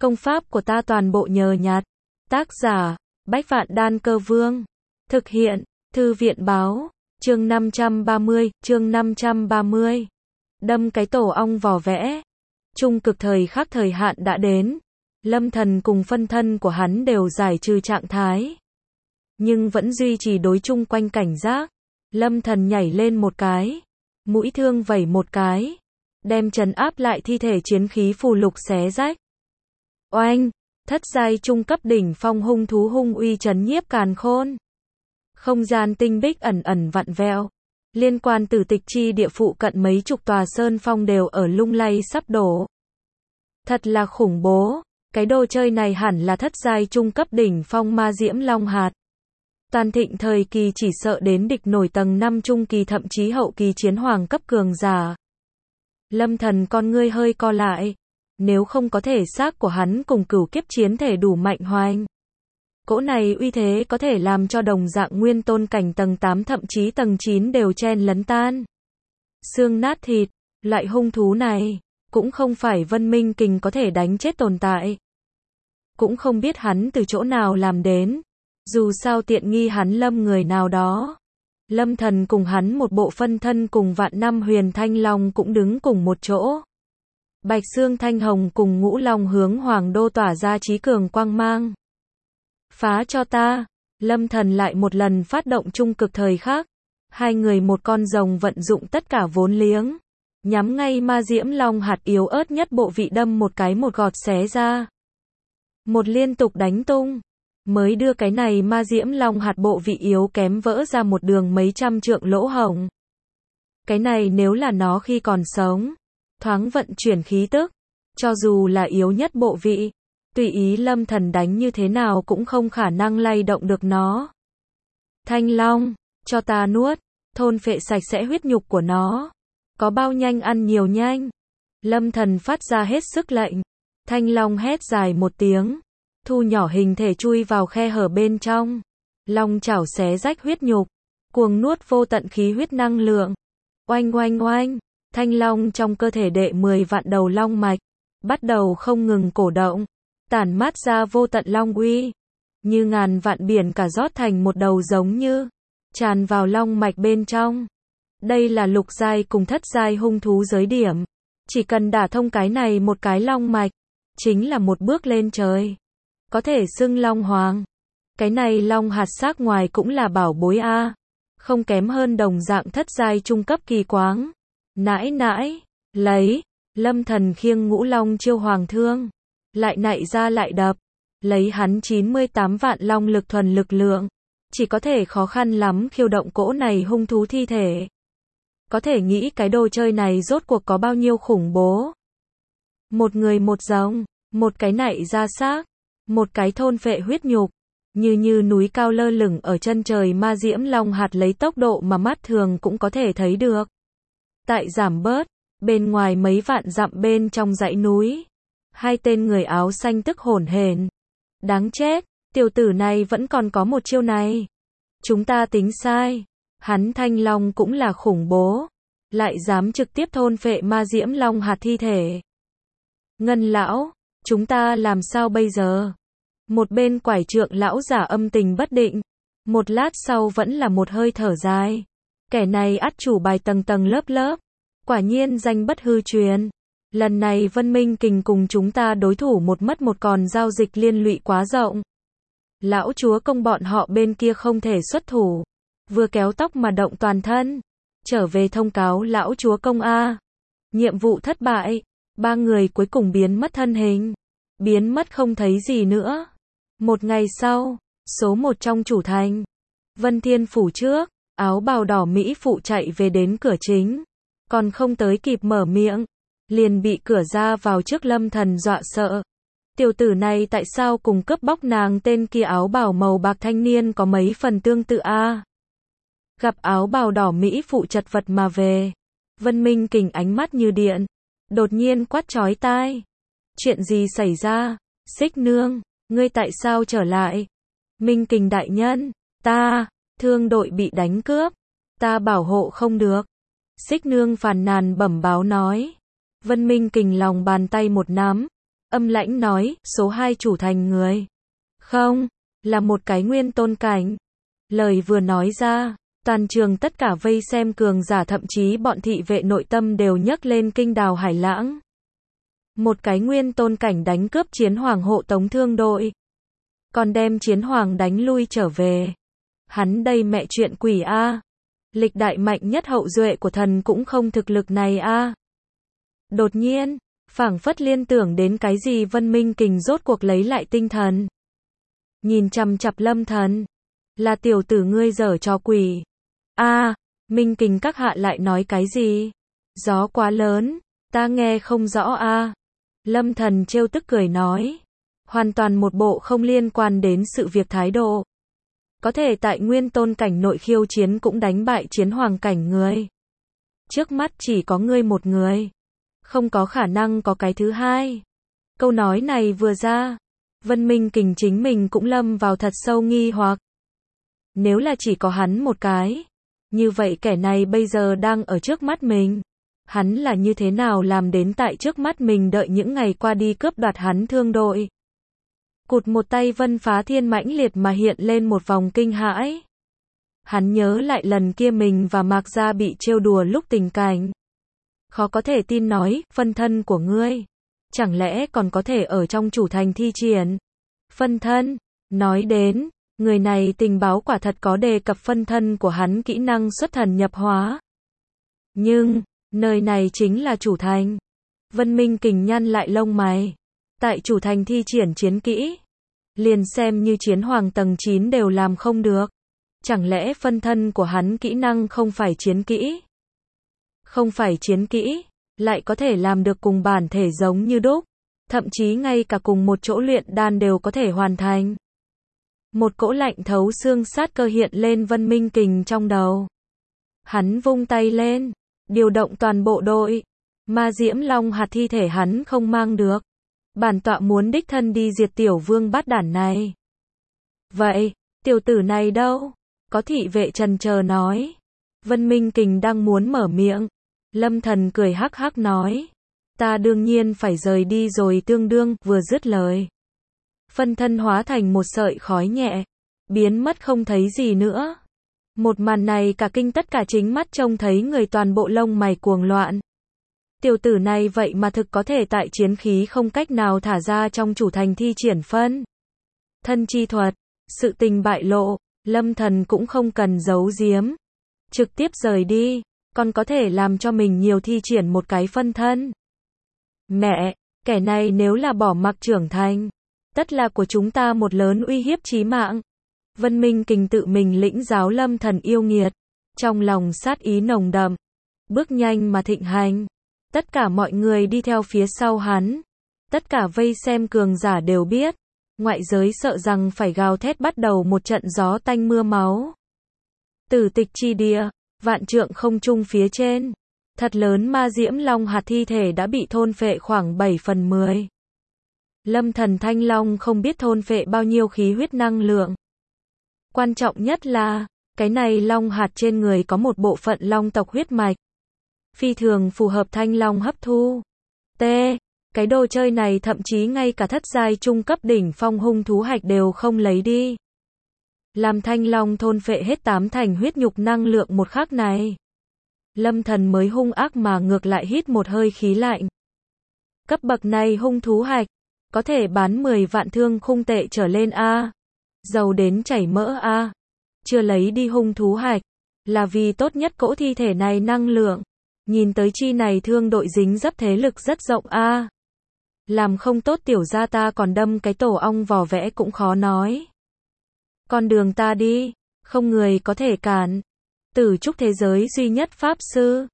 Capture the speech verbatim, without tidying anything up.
Công pháp của ta toàn bộ nhờ nhặt. Tác giả, Bách Vạn Đan Cơ Vương. Thực hiện, Thư viện Báo. Chương năm trăm ba mươi, chương năm trăm ba mươi. Đâm cái tổ ong vò vẽ. Trung cực thời khắc thời hạn đã đến. Lâm Thần cùng phân thân của hắn đều giải trừ trạng thái, nhưng vẫn duy trì đối chung quanh cảnh giác. Lâm Thần nhảy lên một cái, mũi thương vẩy một cái, đem trấn áp lại thi thể chiến khí phù lục xé rách. Oanh, thất giai trung cấp đỉnh phong hung thú hung uy trấn nhiếp càn khôn. Không gian tinh bích ẩn ẩn vặn vẹo, liên quan tử tịch chi địa phụ cận mấy chục tòa sơn phong đều ở lung lay sắp đổ. Thật là khủng bố, cái đồ chơi này hẳn là thất giai trung cấp đỉnh phong ma diễm long hạt. Toàn thịnh thời kỳ chỉ sợ đến địch nổi tầng năm trung kỳ thậm chí hậu kỳ chiến hoàng cấp cường giả. Lâm Thần con ngươi hơi co lại, nếu không có thể xác của hắn cùng cửu kiếp chiến thể đủ mạnh hoành, cỗ này uy thế có thể làm cho đồng dạng nguyên tôn cảnh tầng tám thậm chí tầng chín đều chen lấn tan. Xương nát thịt, loại hung thú này, cũng không phải Vân Minh Kình có thể đánh chết tồn tại. Cũng không biết hắn từ chỗ nào làm đến, dù sao tiện nghi hắn lâm người nào đó. Lâm Thần cùng hắn một bộ phân thân cùng vạn năm huyền thanh long cũng đứng cùng một chỗ. Bạch xương thanh hồng cùng ngũ long hướng hoàng đô tỏa ra trí cường quang mang. Phá cho ta, Lâm Thần lại một lần phát động trung cực thời khắc. Hai người một con rồng vận dụng tất cả vốn liếng, nhắm ngay ma diễm long hạt yếu ớt nhất bộ vị đâm một cái một gọt xé ra. Một liên tục đánh tung, mới đưa cái này ma diễm long hạt bộ vị yếu kém vỡ ra một đường mấy trăm trượng lỗ hổng. Cái này nếu là nó khi còn sống, thoáng vận chuyển khí tức, cho dù là yếu nhất bộ vị, tùy ý Lâm Thần đánh như thế nào cũng không khả năng lay động được nó. Thanh long, cho ta nuốt, thôn phệ sạch sẽ huyết nhục của nó. Có bao nhanh ăn nhiều nhanh. Lâm Thần phát ra hết sức lệnh. Thanh long hét dài một tiếng, thu nhỏ hình thể chui vào khe hở bên trong. Long chảo xé rách huyết nhục, cuồng nuốt vô tận khí huyết năng lượng. Oanh oanh oanh, thanh long trong cơ thể đệ mười vạn đầu long mạch, bắt đầu không ngừng cổ động, tản mát ra vô tận long uy, như ngàn vạn biển cả rót thành một đầu giống như, tràn vào long mạch bên trong. Đây là lục giai cùng thất giai hung thú giới điểm. Chỉ cần đả thông cái này một cái long mạch, chính là một bước lên trời. Có thể xưng long hoàng. Cái này long hạt xác ngoài cũng là bảo bối a, không kém hơn đồng dạng thất giai trung cấp kỳ quáng. Nãi nãi, lấy, Lâm Thần khiêng ngũ long chiêu hoàng thương, lại nạy ra lại đập, lấy hắn chín mươi tám vạn long lực thuần lực lượng, chỉ có thể khó khăn lắm khiêu động cỗ này hung thú thi thể. Có thể nghĩ cái đồ chơi này rốt cuộc có bao nhiêu khủng bố. Một người một rồng, một cái nạy ra xác, một cái thôn phệ huyết nhục, như như núi cao lơ lửng ở chân trời ma diễm long hạt lấy tốc độ mà mắt thường cũng có thể thấy được. Tại giảm bớt, bên ngoài mấy vạn dặm bên trong dãy núi, hai tên người áo xanh tức hổn hển. Đáng chết, tiểu tử này vẫn còn có một chiêu này. Chúng ta tính sai. Hắn thanh long cũng là khủng bố, lại dám trực tiếp thôn phệ ma diễm long hạt thi thể. Ngân lão, chúng ta làm sao bây giờ? Một bên quải trượng lão giả âm tình bất định, một lát sau vẫn là một hơi thở dài. Kẻ này ắt chủ bài tầng tầng lớp lớp, quả nhiên danh bất hư truyền. Lần này Vân Minh Kình cùng chúng ta đối thủ một mất một còn, giao dịch liên lụy quá rộng. Lão chúa công bọn họ bên kia không thể xuất thủ. Vừa kéo tóc mà động toàn thân. Trở về thông cáo lão chúa công a. Nhiệm vụ thất bại. Ba người cuối cùng biến mất thân hình. Biến mất không thấy gì nữa. Một ngày sau, số một trong chủ thành. Vân Thiên phủ trước, áo bào đỏ Mỹ phụ chạy về đến cửa chính. Còn không tới kịp mở miệng, liền bị cửa ra vào trước Lâm Thần dọa sợ. Tiểu tử này tại sao cùng cướp bóc nàng tên kia áo bào màu bạc thanh niên có mấy phần tương tự a? Gặp áo bào đỏ Mỹ phụ chật vật mà về, Vân Minh Kình ánh mắt như điện, đột nhiên quát chói tai. Chuyện gì xảy ra? Xích nương, ngươi tại sao trở lại? Minh Kình đại nhân, ta, thương đội bị đánh cướp, ta bảo hộ không được. Xích nương phàn nàn bẩm báo nói. Vân Minh Kình lòng bàn tay một nắm, âm lãnh nói, số hai chủ thành người. Không, là một cái nguyên tôn cảnh. Lời vừa nói ra, toàn trường tất cả vây xem cường giả thậm chí bọn thị vệ nội tâm đều nhấc lên kinh đào hải lãng. Một cái nguyên tôn cảnh đánh cướp chiến hoàng hộ tống thương đội. Còn đem chiến hoàng đánh lui trở về. Hắn đây mẹ chuyện quỷ a. Lịch đại mạnh nhất hậu duệ của thần cũng không thực lực này a. Đột nhiên, phảng phất liên tưởng đến cái gì Vân Minh Kình rốt cuộc lấy lại tinh thần. Nhìn chằm chằm Lâm Thần. Là tiểu tử ngươi giở trò quỷ. A, Minh Kình các hạ lại nói cái gì? Gió quá lớn, ta nghe không rõ a. Lâm Thần trêu tức cười nói. Hoàn toàn một bộ không liên quan đến sự việc thái độ. Có thể tại nguyên tôn cảnh nội khiêu chiến cũng đánh bại chiến hoàng cảnh người. Trước mắt chỉ có ngươi một người. Không có khả năng có cái thứ hai. Câu nói này vừa ra, Vân Minh Kình chính mình cũng lâm vào thật sâu nghi hoặc. Nếu là chỉ có hắn một cái, như vậy kẻ này bây giờ đang ở trước mắt mình. Hắn là như thế nào làm đến tại trước mắt mình đợi những ngày qua đi cướp đoạt hắn thương đội. Cụt một tay Vân Phá Thiên mãnh liệt mà hiện lên một vòng kinh hãi. Hắn nhớ lại lần kia mình và Mạc Gia bị trêu đùa lúc tình cảnh. Khó có thể tin nói, phân thân của ngươi. Chẳng lẽ còn có thể ở trong chủ thành thi triển. Phân thân, nói đến, người này tình báo quả thật có đề cập phân thân của hắn kỹ năng xuất thần nhập hóa. Nhưng, nơi này chính là chủ thành. Vân Minh Kình nhăn lại lông mày. Tại chủ thành thi triển chiến kỹ. Liền xem như chiến hoàng tầng chín đều làm không được. Chẳng lẽ phân thân của hắn kỹ năng không phải chiến kỹ? Không phải chiến kỹ, lại có thể làm được cùng bản thể giống như đúc. Thậm chí ngay cả cùng một chỗ luyện đan đều có thể hoàn thành. Một cỗ lạnh thấu xương sát cơ hiện lên Vân Minh Kình trong đầu. Hắn vung tay lên, điều động toàn bộ đội. Ma Diễm Long hạt thi thể hắn không mang được. Bản tọa muốn đích thân đi diệt tiểu vương bát đản này. Vậy, tiểu tử này đâu? Có thị vệ trần chờ nói. Vân Minh Kình đang muốn mở miệng. Lâm Thần cười hắc hắc nói. Ta đương nhiên phải rời đi rồi tương đương, vừa dứt lời. Phân thân hóa thành một sợi khói nhẹ. Biến mất không thấy gì nữa. Một màn này cả kinh tất cả chính mắt trông thấy người toàn bộ lông mày cuồng loạn. Tiểu tử này vậy mà thực có thể tại chiến khí không cách nào thả ra trong chủ thành thi triển phân thân chi thuật. Sự tình bại lộ, Lâm Thần cũng không cần giấu giếm. Trực tiếp rời đi, còn có thể làm cho mình nhiều thi triển một cái phân thân. Mẹ, kẻ này nếu là bỏ mặc trưởng thành, tất là của chúng ta một lớn uy hiếp chí mạng. Vân Minh Kình tự mình lĩnh giáo Lâm Thần yêu nghiệt, trong lòng sát ý nồng đậm, bước nhanh mà thịnh hành. Tất cả mọi người đi theo phía sau hắn, tất cả vây xem cường giả đều biết, ngoại giới sợ rằng phải gào thét bắt đầu một trận gió tanh mưa máu. Tử tịch chi địa, vạn trượng không trung phía trên, thật lớn ma diễm long hạt thi thể đã bị thôn phệ khoảng bảy phần mười. Lâm Thần Thanh Long không biết thôn phệ bao nhiêu khí huyết năng lượng. Quan trọng nhất là, cái này long hạt trên người có một bộ phận long tộc huyết mạch. Phi thường phù hợp Thanh Long hấp thu. T. Cái đồ chơi này thậm chí ngay cả thất giai trung cấp đỉnh phong hung thú hạch đều không lấy đi. Làm Thanh Long thôn phệ hết tám thành huyết nhục năng lượng một khắc này. Lâm Thần mới hung ác mà ngược lại hít một hơi khí lạnh. Cấp bậc này hung thú hạch, có thể bán mười vạn thương khung tệ trở lên a. Giàu đến chảy mỡ a. Chưa lấy đi hung thú hạch, là vì tốt nhất cỗ thi thể này năng lượng. Nhìn tới chi này thương đội dính dấp thế lực rất rộng a. Làm không tốt tiểu gia ta còn đâm cái tổ ong vò vẽ cũng khó nói. Con đường ta đi, không người có thể cản. Tử trúc thế giới duy nhất pháp sư,